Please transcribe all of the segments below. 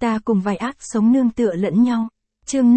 ta cùng vài ác sống nương tựa lẫn nhau. Chương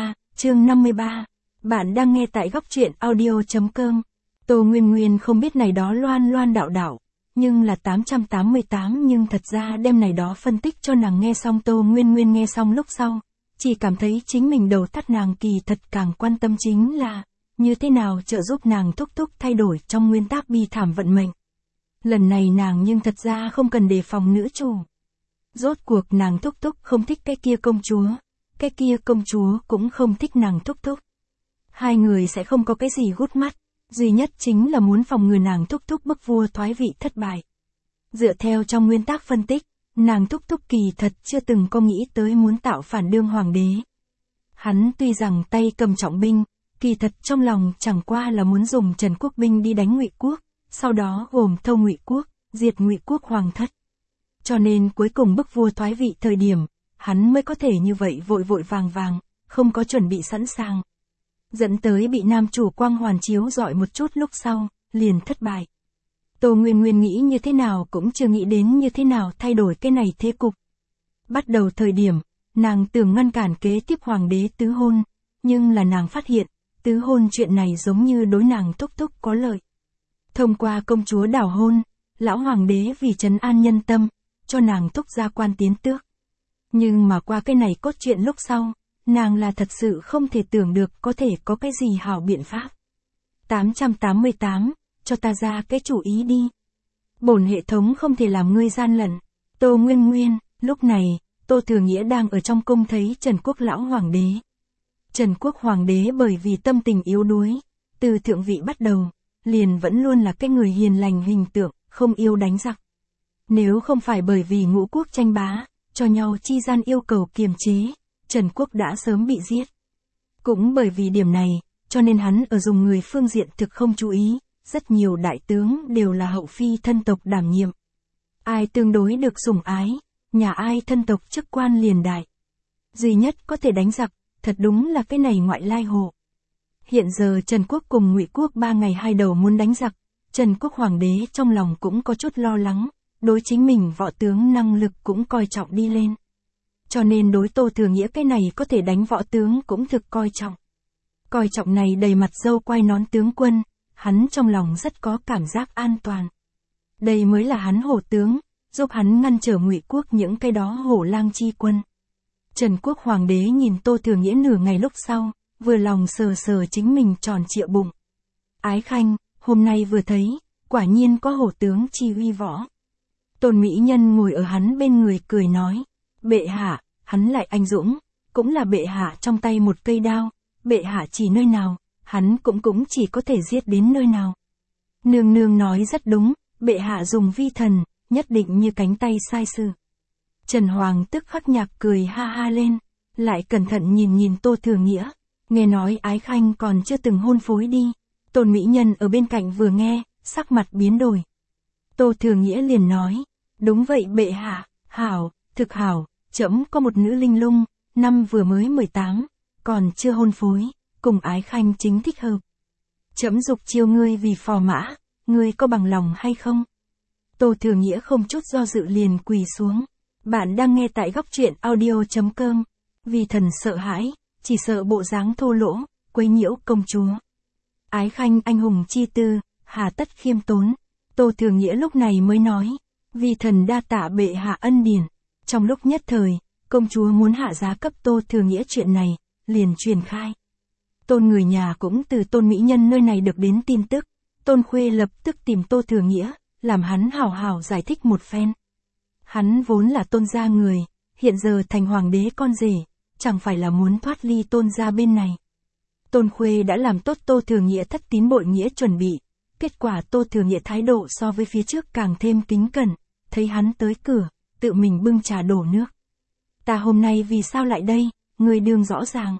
53. Bạn đang nghe tại góc truyện audio.com. Tô Nguyên Nguyên không biết này đó loan loan đạo đạo, nhưng là 888 nhưng thật ra đêm này đó phân tích cho nàng nghe xong. Tô Nguyên Nguyên nghe xong lúc sau, chỉ cảm thấy chính mình đầu thắt. Nàng kỳ thật càng quan tâm chính là, như thế nào trợ giúp nàng thúc thúc thay đổi trong nguyên tắc bi thảm vận mệnh. Lần này nàng nhưng thật ra không cần đề phòng nữ chủ. Rốt cuộc nàng thúc thúc không thích cái kia công chúa cũng không thích nàng thúc thúc. Hai người sẽ không có cái gì gút mắt, duy nhất chính là muốn phòng ngừa nàng thúc thúc bức vua thoái vị thất bại. Dựa theo trong nguyên tắc phân tích, nàng thúc thúc kỳ thật chưa từng có nghĩ tới muốn tạo phản đương hoàng đế. Hắn tuy rằng tay cầm trọng binh, kỳ thật trong lòng chẳng qua là muốn dùng Trần Quốc binh đi đánh Ngụy quốc, sau đó gồm thâu Ngụy quốc, diệt Ngụy quốc hoàng thất. Cho nên cuối cùng bức vua thoái vị thời điểm, hắn mới có thể như vậy vội vội vàng, không có chuẩn bị sẵn sàng. Dẫn tới bị nam chủ Quang Hoàn chiếu dọi một chút lúc sau, liền thất bại. Tô Nguyên Nguyên nghĩ như thế nào cũng chưa nghĩ đến như thế nào thay đổi cái này thế cục. Bắt đầu thời điểm, nàng tưởng ngăn cản kế tiếp hoàng đế tứ hôn, nhưng là nàng phát hiện, tứ hôn chuyện này giống như đối nàng thúc thúc có lợi. Thông qua công chúa đảo hôn, lão hoàng đế vì trấn an nhân tâm, cho nàng thúc gia quan tiến tước. Nhưng mà qua cái này cốt truyện lúc sau, nàng là thật sự không thể tưởng được có thể có cái gì hảo biện pháp. 888, cho ta ra cái chủ ý đi. Bổn hệ thống không thể làm ngươi gian lận. Tô Nguyên Nguyên, lúc này, Tô Thừa Nghĩa đang ở trong cung thấy Trần Quốc lão hoàng đế. Trần Quốc hoàng đế bởi vì tâm tình yếu đuối, từ thượng vị bắt đầu, liền vẫn luôn là cái người hiền lành hình tượng, không yêu đánh giặc. Nếu không phải bởi vì ngũ quốc tranh bá, cho nhau chi gian yêu cầu kiềm chế, Trần Quốc đã sớm bị giết. Cũng bởi vì điểm này, cho nên hắn ở dùng người phương diện thực không chú ý, rất nhiều đại tướng đều là hậu phi thân tộc đảm nhiệm. Ai tương đối được sủng ái, nhà ai thân tộc chức quan liền đại. Duy nhất có thể đánh giặc, thật đúng là cái này ngoại lai hộ. Hiện giờ Trần Quốc cùng Ngụy quốc 3 ngày 2 đầu muốn đánh giặc, Trần Quốc hoàng đế trong lòng cũng có chút lo lắng, đối chính mình võ tướng năng lực cũng coi trọng đi lên. Cho nên đối Tô Thừa Nghĩa cái này có thể đánh võ tướng cũng thực coi trọng. Coi trọng này đầy mặt râu quai nón tướng quân, hắn trong lòng rất có cảm giác an toàn. Đây mới là hắn hổ tướng, giúp hắn ngăn trở Ngụy quốc những cái đó hổ lang chi quân. Trần Quốc hoàng đế nhìn Tô Thừa Nghĩa nửa ngày lúc sau, vừa lòng sờ sờ chính mình tròn trịa bụng. Ái khanh, hôm nay vừa thấy, quả nhiên có hổ tướng chi uy võ. Tôn mỹ nhân ngồi ở hắn bên người cười nói, bệ hạ, hắn lại anh dũng, cũng là bệ hạ trong tay một cây đao, bệ hạ chỉ nơi nào, hắn cũng chỉ có thể giết đến nơi nào. Nương nương nói rất đúng, bệ hạ dùng vi thần, nhất định như cánh tay sai sự. Trần Hoàng tức khắc nhạc cười ha ha lên, lại cẩn thận nhìn Tô Thừa Nghĩa, nghe nói ái khanh còn chưa từng hôn phối đi. Tôn mỹ nhân ở bên cạnh vừa nghe, sắc mặt biến đổi. Tô Thừa Nghĩa liền nói, đúng vậy bệ hạ, hảo, thực hảo, trẫm có một nữ linh lung, năm vừa mới 18, còn chưa hôn phối, cùng ái khanh chính thích hợp. Trẫm dục chiêu ngươi vì phò mã, ngươi có bằng lòng hay không? Tô Thừa Nghĩa không chút do dự liền quỳ xuống. Bạn đang nghe tại góc truyện audio.com. Vì thần sợ hãi, chỉ sợ bộ dáng thô lỗ, quấy nhiễu công chúa. Ái khanh anh hùng chi tư, hà tất khiêm tốn. Tô Thừa Nghĩa lúc này mới nói, vì thần đa tạ bệ hạ ân điển. Trong lúc nhất thời, công chúa muốn hạ giá cấp Tô Thừa Nghĩa chuyện này, liền truyền khai. Tôn người nhà cũng từ Tôn mỹ nhân nơi này được đến tin tức. Tôn Khuê lập tức tìm Tô Thừa Nghĩa, làm hắn hào hào giải thích một phen. Hắn vốn là Tôn gia người, hiện giờ thành hoàng đế con rể, chẳng phải là muốn thoát ly Tôn gia bên này. Tôn Khuê đã làm tốt Tô Thừa Nghĩa thất tín bội nghĩa chuẩn bị, kết quả Tô Thừa Nghĩa thái độ so với phía trước càng thêm kính cẩn, thấy hắn tới cửa, tự mình bưng trà đổ nước. Ta hôm nay vì sao lại đây, người đương rõ ràng.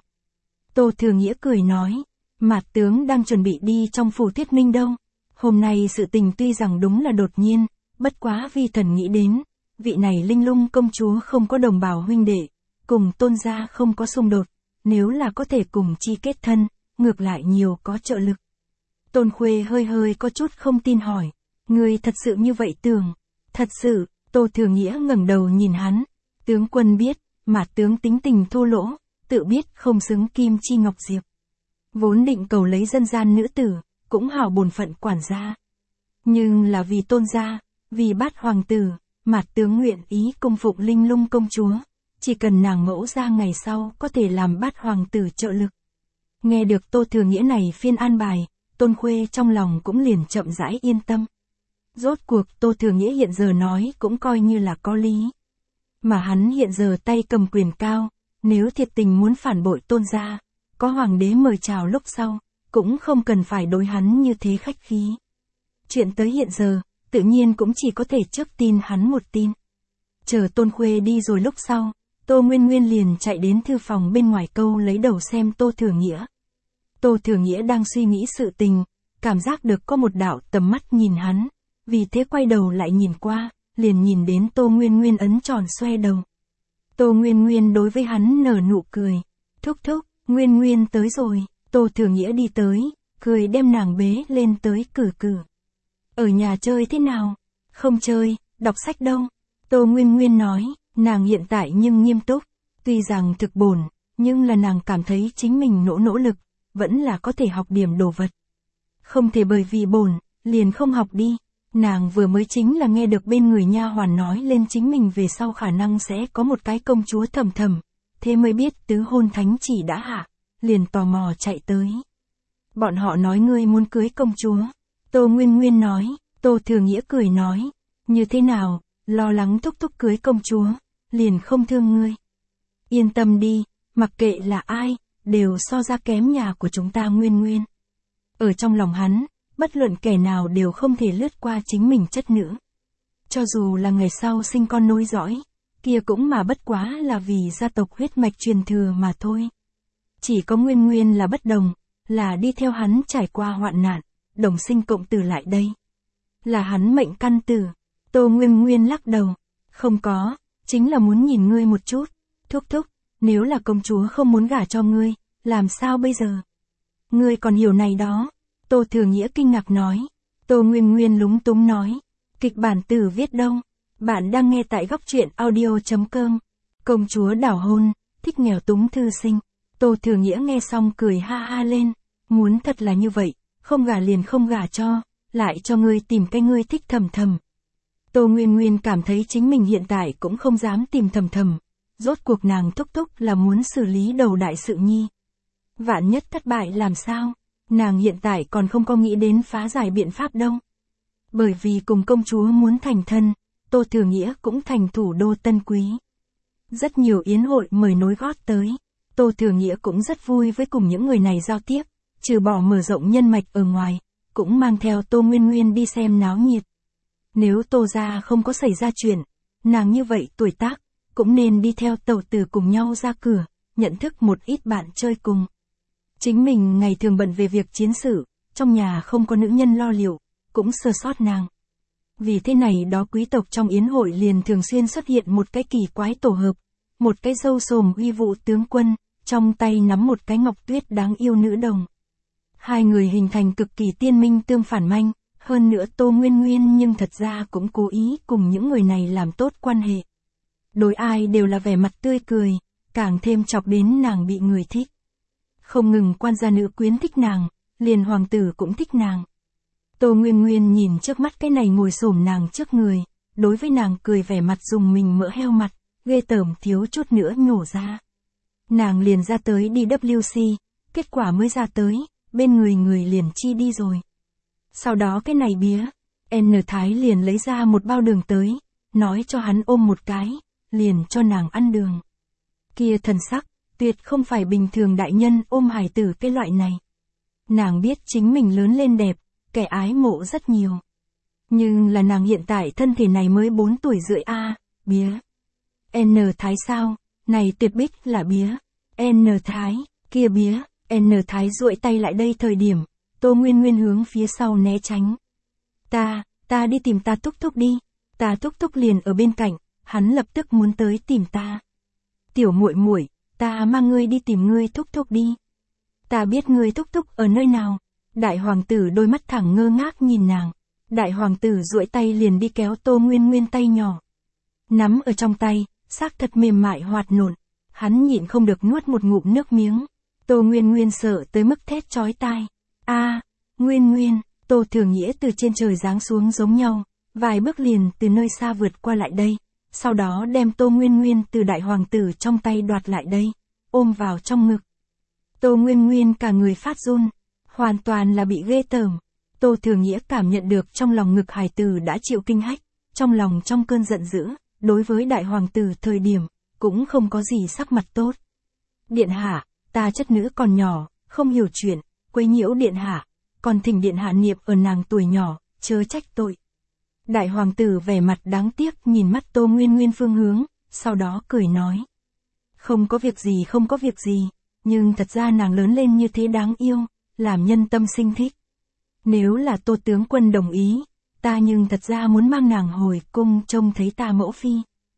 Tô Thừa Nghĩa cười nói, Mạt tướng đang chuẩn bị đi trong phủ Thiết Minh đâu. Hôm nay sự tình tuy rằng đúng là đột nhiên, bất quá vi thần nghĩ đến, vị này linh lung công chúa không có đồng bào huynh đệ, cùng Tôn gia không có xung đột, nếu là có thể cùng chi kết thân, ngược lại nhiều có trợ lực. Tôn Khuê hơi có chút không tin hỏi, người thật sự như vậy tưởng? Thật sự, Tô Thừa Nghĩa ngẩng đầu nhìn hắn, tướng quân biết, Mạt tướng tính tình thô lỗ, tự biết không xứng kim chi ngọc diệp. Vốn định cầu lấy dân gian nữ tử, cũng hảo bổn phận quản gia. Nhưng là vì Tôn gia, vì Bát hoàng tử, Mạt tướng nguyện ý cung phụng Linh Lung công chúa, chỉ cần nàng mẫu ra ngày sau có thể làm Bát hoàng tử trợ lực. Nghe được Tô Thừa Nghĩa này phiên an bài, Tôn Khuê trong lòng cũng liền chậm rãi yên tâm. Rốt cuộc Tô Thừa Nghĩa hiện giờ nói cũng coi như là có lý. Mà hắn hiện giờ tay cầm quyền cao, nếu thiệt tình muốn phản bội Tôn gia, có hoàng đế mời chào lúc sau, cũng không cần phải đối hắn như thế khách khí. Chuyện tới hiện giờ, tự nhiên cũng chỉ có thể trước tin hắn một tin. Chờ Tôn Khuê đi rồi lúc sau, Tô Nguyên Nguyên liền chạy đến thư phòng bên ngoài câu lấy đầu xem Tô Thừa Nghĩa. Tô Thừa Nghĩa đang suy nghĩ sự tình, cảm giác được có một đạo tầm mắt nhìn hắn, vì thế quay đầu lại nhìn qua, liền nhìn đến Tô Nguyên Nguyên ấn tròn xoe đầu. Tô Nguyên Nguyên đối với hắn nở nụ cười, thúc thúc, Nguyên Nguyên tới rồi, Tô Thừa Nghĩa đi tới, cười đem nàng bế lên tới cử cử. Ở nhà chơi thế nào? Không chơi, đọc sách đâu. Tô Nguyên Nguyên nói, nàng hiện tại nhưng nghiêm túc, tuy rằng thực bổn, nhưng là nàng cảm thấy chính mình nỗ lực, vẫn là có thể học điểm đồ vật. Không thể bởi vì bổn, liền không học đi. Nàng vừa mới chính là nghe được bên người nha hoàn nói lên chính mình về sau khả năng sẽ có một cái công chúa Thầm Thầm, thế mới biết tứ hôn thánh chỉ đã hạ, liền tò mò chạy tới. Bọn họ nói ngươi muốn cưới công chúa. Tô Nguyên Nguyên nói, Tô Thừa Nghĩa cười nói, như thế nào, lo lắng thúc thúc cưới công chúa, liền không thương ngươi. Yên tâm đi, mặc kệ là ai, đều so ra kém nhà của chúng ta Nguyên Nguyên. Ở trong lòng hắn, bất luận kẻ nào đều không thể lướt qua chính mình chất nữ. Cho dù là ngày sau sinh con nối dõi, kia cũng mà bất quá là vì gia tộc huyết mạch truyền thừa mà thôi. Chỉ có Nguyên Nguyên là bất đồng, là đi theo hắn trải qua hoạn nạn, đồng sinh cộng tử lại đây. Là hắn mệnh căn tử. Tô Nguyên Nguyên lắc đầu, không có, chính là muốn nhìn ngươi một chút. Thúc thúc, nếu là công chúa không muốn gả cho ngươi, làm sao bây giờ? Ngươi còn hiểu này đó. Tô Thừa Nghĩa kinh ngạc nói. Tô Nguyên Nguyên lúng túng nói, kịch bản tử viết đâu? Bạn đang nghe tại góc truyện audio.com. Công chúa đảo hôn, thích nghèo túng thư sinh. Tô Thừa Nghĩa nghe xong cười ha ha lên, muốn thật là như vậy, không gả liền không gả cho, lại cho ngươi tìm cái ngươi thích Thầm Thầm. Tô Nguyên Nguyên cảm thấy chính mình hiện tại cũng không dám tìm Thầm Thầm, rốt cuộc nàng thúc thúc là muốn xử lý đầu đại sự nhi. Vạn nhất thất bại làm sao? Nàng hiện tại còn không có nghĩ đến phá giải biện pháp đâu. Bởi vì cùng công chúa muốn thành thân, Tô Thừa Nghĩa cũng thành thủ đô Tân Quý. Rất nhiều yến hội mời nối gót tới, Tô Thừa Nghĩa cũng rất vui với cùng những người này giao tiếp, trừ bỏ mở rộng nhân mạch ở ngoài, cũng mang theo Tô Nguyên Nguyên đi xem náo nhiệt. Nếu Tô gia không có xảy ra chuyện, nàng như vậy tuổi tác, cũng nên đi theo tẩu tử cùng nhau ra cửa, nhận thức một ít bạn chơi cùng. Chính mình ngày thường bận về việc chiến sự, trong nhà không có nữ nhân lo liệu, cũng sơ sót nàng. Vì thế này đó quý tộc trong yến hội liền thường xuyên xuất hiện một cái kỳ quái tổ hợp, một cái râu xồm uy vũ tướng quân, trong tay nắm một cái ngọc tuyết đáng yêu nữ đồng. Hai người hình thành cực kỳ tiên minh tương phản manh, hơn nữa Tô Nguyên Nguyên nhưng thật ra cũng cố ý cùng những người này làm tốt quan hệ. Đối ai đều là vẻ mặt tươi cười, càng thêm chọc đến nàng bị người thích. Không ngừng quan gia nữ quyến thích nàng, liền hoàng tử cũng thích nàng. Tô Nguyên Nguyên nhìn trước mắt cái này ngồi xổm nàng trước người, đối với nàng cười vẻ mặt dùng mình mỡ heo mặt, ghê tởm thiếu chút nữa nhổ ra. Nàng liền ra tới đi WC, kết quả mới ra tới, bên người liền chi đi rồi. Sau đó cái này bía, N Thái liền lấy ra một bao đường tới, nói cho hắn ôm một cái, liền cho nàng ăn đường. Kia thần sắc, tuyệt không phải bình thường đại nhân ôm hài tử cái loại này. Nàng biết chính mình lớn lên đẹp, kẻ ái mộ rất nhiều. Nhưng là nàng hiện tại thân thể này mới 4 tuổi rưỡi a, bía. N Thái sao, này tuyệt bích là bía. N Thái, kia bía, N Thái duỗi tay lại đây thời điểm, Tô Nguyên Nguyên hướng phía sau né tránh. Ta đi tìm ta thúc thúc đi, ta thúc thúc liền ở bên cạnh, hắn lập tức muốn tới tìm ta. Tiểu muội muội, ta mang ngươi đi tìm ngươi thúc thúc đi. Ta biết ngươi thúc thúc ở nơi nào. Đại hoàng tử đôi mắt thẳng ngơ ngác nhìn nàng. Đại hoàng tử duỗi tay liền đi kéo Tô Nguyên Nguyên tay nhỏ. Nắm ở trong tay, xác thật mềm mại hoạt nộn. Hắn nhịn không được nuốt một ngụm nước miếng. Tô Nguyên Nguyên sợ tới mức thét chói tai. A, Nguyên Nguyên, Tô Thừa Nghĩa từ trên trời giáng xuống giống nhau, vài bước liền từ nơi xa vượt qua lại đây, sau đó đem Tô Nguyên Nguyên từ đại hoàng tử trong tay đoạt lại đây, ôm vào trong ngực. Tô Nguyên Nguyên cả người phát run, hoàn toàn là bị ghê tởm. Tô Thừa Nghĩa cảm nhận được trong lòng ngực hài tử đã chịu kinh hách, trong lòng trong cơn giận dữ, đối với đại hoàng tử thời điểm, cũng không có gì sắc mặt tốt. Điện hạ, ta chất nữ còn nhỏ, không hiểu chuyện, quấy nhiễu điện hạ, còn thỉnh điện hạ niệm ở nàng tuổi nhỏ, chớ trách tội. Đại hoàng tử vẻ mặt đáng tiếc nhìn mắt Tô Nguyên Nguyên phương hướng, sau đó cười nói. Không có việc gì không có việc gì, nhưng thật ra nàng lớn lên như thế đáng yêu, làm nhân tâm sinh thích. Nếu là Tô tướng quân đồng ý, ta nhưng thật ra muốn mang nàng hồi cung trông thấy ta mẫu phi.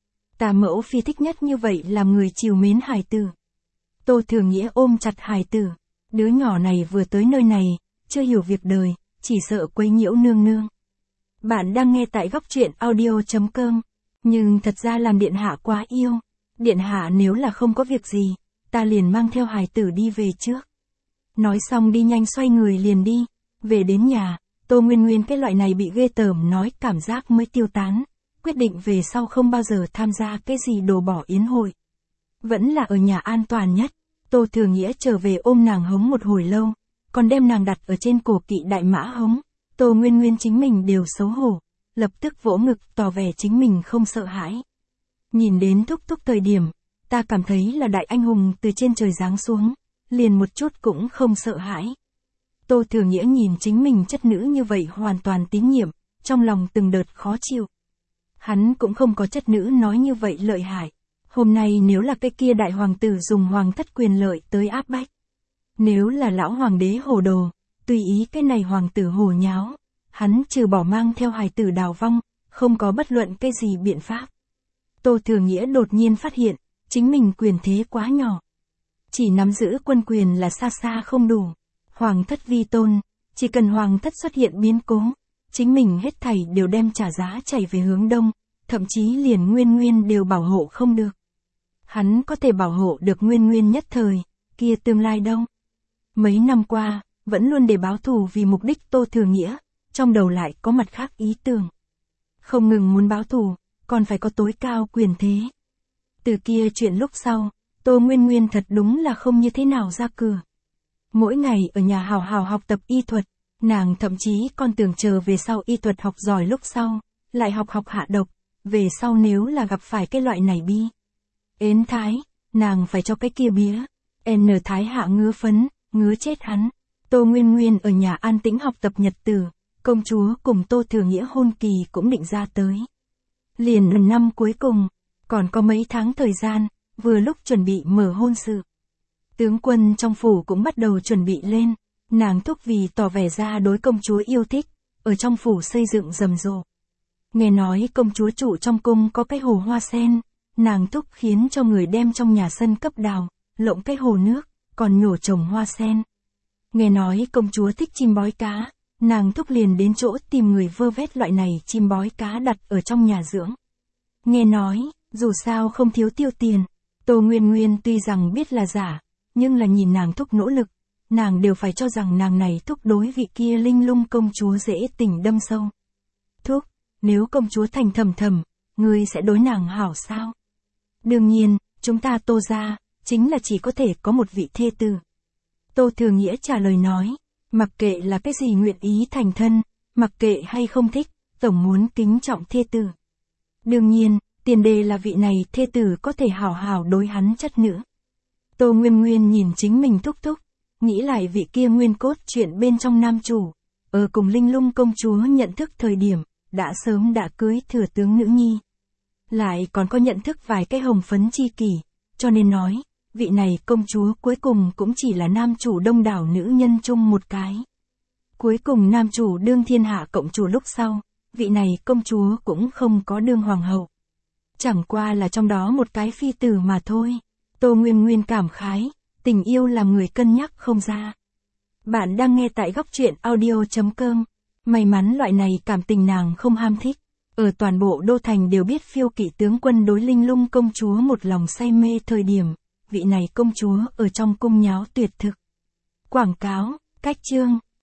Ta mẫu phi thích nhất như vậy làm người chiều mến hài tử. Tô Thừa Nghĩa ôm chặt hài tử, đứa nhỏ này vừa tới nơi này, chưa hiểu việc đời, chỉ sợ quấy nhiễu nương nương. Bạn đang nghe tại góc truyện audio.com, nhưng thật ra làm điện hạ quá yêu. Điện hạ nếu là không có việc gì, ta liền mang theo hài tử đi về trước. Nói xong đi nhanh xoay người liền đi, về đến nhà, Tô Nguyên Nguyên cái loại này bị ghê tởm nói cảm giác mới tiêu tán, quyết định về sau không bao giờ tham gia cái gì đồ bỏ yến hội. Vẫn là ở nhà an toàn nhất, Tô Thừa Nghĩa trở về ôm nàng hống một hồi lâu, còn đem nàng đặt ở trên cổ kỵ đại mã hống. Tô Nguyên Nguyên chính mình đều xấu hổ, lập tức vỗ ngực tỏ vẻ chính mình không sợ hãi. Nhìn đến thúc thúc thời điểm, ta cảm thấy là đại anh hùng từ trên trời giáng xuống, liền một chút cũng không sợ hãi. Tô Thừa Nghĩa nhìn chính mình chất nữ như vậy hoàn toàn tín nhiệm, trong lòng từng đợt khó chịu. Hắn cũng không có chất nữ nói như vậy lợi hại. Hôm nay nếu là cái kia đại hoàng tử dùng hoàng thất quyền lợi tới áp bách. Nếu là lão hoàng đế hồ đồ, tùy ý cái này hoàng tử hồ nháo, hắn trừ bỏ mang theo hài tử đào vong, không có bất luận cái gì biện pháp. Tô Thừa Nghĩa đột nhiên phát hiện, chính mình quyền thế quá nhỏ. Chỉ nắm giữ quân quyền là xa xa không đủ. Hoàng thất vi tôn, chỉ cần hoàng thất xuất hiện biến cố, chính mình hết thảy đều đem trả giá chảy về hướng đông, thậm chí liền Nguyên Nguyên đều bảo hộ không được. Hắn có thể bảo hộ được Nguyên Nguyên nhất thời, kia tương lai đâu. Mấy năm qua, vẫn luôn để báo thù vì mục đích Tô Thừa Nghĩa, trong đầu lại có mặt khác ý tưởng. Không ngừng muốn báo thù, còn phải có tối cao quyền thế. Từ kia chuyện lúc sau, Tô Nguyên Nguyên thật đúng là không như thế nào ra cửa. Mỗi ngày ở nhà hào hào học tập y thuật, nàng thậm chí còn tưởng chờ về sau y thuật học giỏi lúc sau, lại học hạ độc, về sau nếu là gặp phải cái loại này bi. Ến thái, nàng phải cho cái kia bía, N thái hạ ngứa phấn, ngứa chết hắn. Tô Nguyên Nguyên ở nhà an tĩnh học tập nhật tử, công chúa cùng Tô Thừa Nghĩa hôn kỳ cũng định ra tới. Liền năm cuối cùng, còn có mấy tháng thời gian, vừa lúc chuẩn bị mở hôn sự. Tướng quân trong phủ cũng bắt đầu chuẩn bị lên, nàng thúc vì tỏ vẻ ra đối công chúa yêu thích, ở trong phủ xây dựng rầm rộ. Nghe nói công chúa trụ trong cung có cái hồ hoa sen, nàng thúc khiến cho người đem trong nhà sân cấp đào, lộng cái hồ nước, còn nhổ trồng hoa sen. Nghe nói công chúa thích chim bói cá, nàng thúc liền đến chỗ tìm người vơ vét loại này chim bói cá đặt ở trong nhà dưỡng. Nghe nói, dù sao không thiếu tiêu tiền, Tô Nguyên Nguyên tuy rằng biết là giả, nhưng là nhìn nàng thúc nỗ lực, nàng đều phải cho rằng nàng này thúc đối vị kia linh lung công chúa dễ tình đâm sâu. Thúc, nếu công chúa thành thầm, ngươi sẽ đối nàng hảo sao? Đương nhiên, chúng ta Tô gia, chính là chỉ có thể có một vị thê tử. Tô Thừa Nghĩa trả lời nói, mặc kệ là cái gì nguyện ý thành thân, mặc kệ hay không thích, tổng muốn kính trọng thê tử. Đương nhiên, tiền đề là vị này thê tử có thể hảo hảo đối hắn chất nữ. Tô Nguyên Nguyên nhìn chính mình thúc thúc, nghĩ lại vị kia nguyên cốt chuyện bên trong nam chủ, ở cùng linh lung công chúa nhận thức thời điểm, đã sớm đã cưới thừa tướng nữ nhi. Lại còn có nhận thức vài cái hồng phấn chi kỷ, cho nên nói, vị này công chúa cuối cùng cũng chỉ là nam chủ đông đảo nữ nhân chung một cái. Cuối cùng nam chủ đương thiên hạ cộng chủ lúc sau, vị này công chúa cũng không có đương hoàng hậu. Chẳng qua là trong đó một cái phi tử mà thôi. Tô Nguyên Nguyên cảm khái, tình yêu làm người cân nhắc không ra. Bạn đang nghe tại góc truyện audio.com, may mắn loại này cảm tình nàng không ham thích. Ở toàn bộ đô thành đều biết Phiêu Kỵ tướng quân đối Linh Lung công chúa một lòng say mê thời điểm, vị này công chúa ở trong cung nháo tuyệt thực. Quảng cáo, cách chương.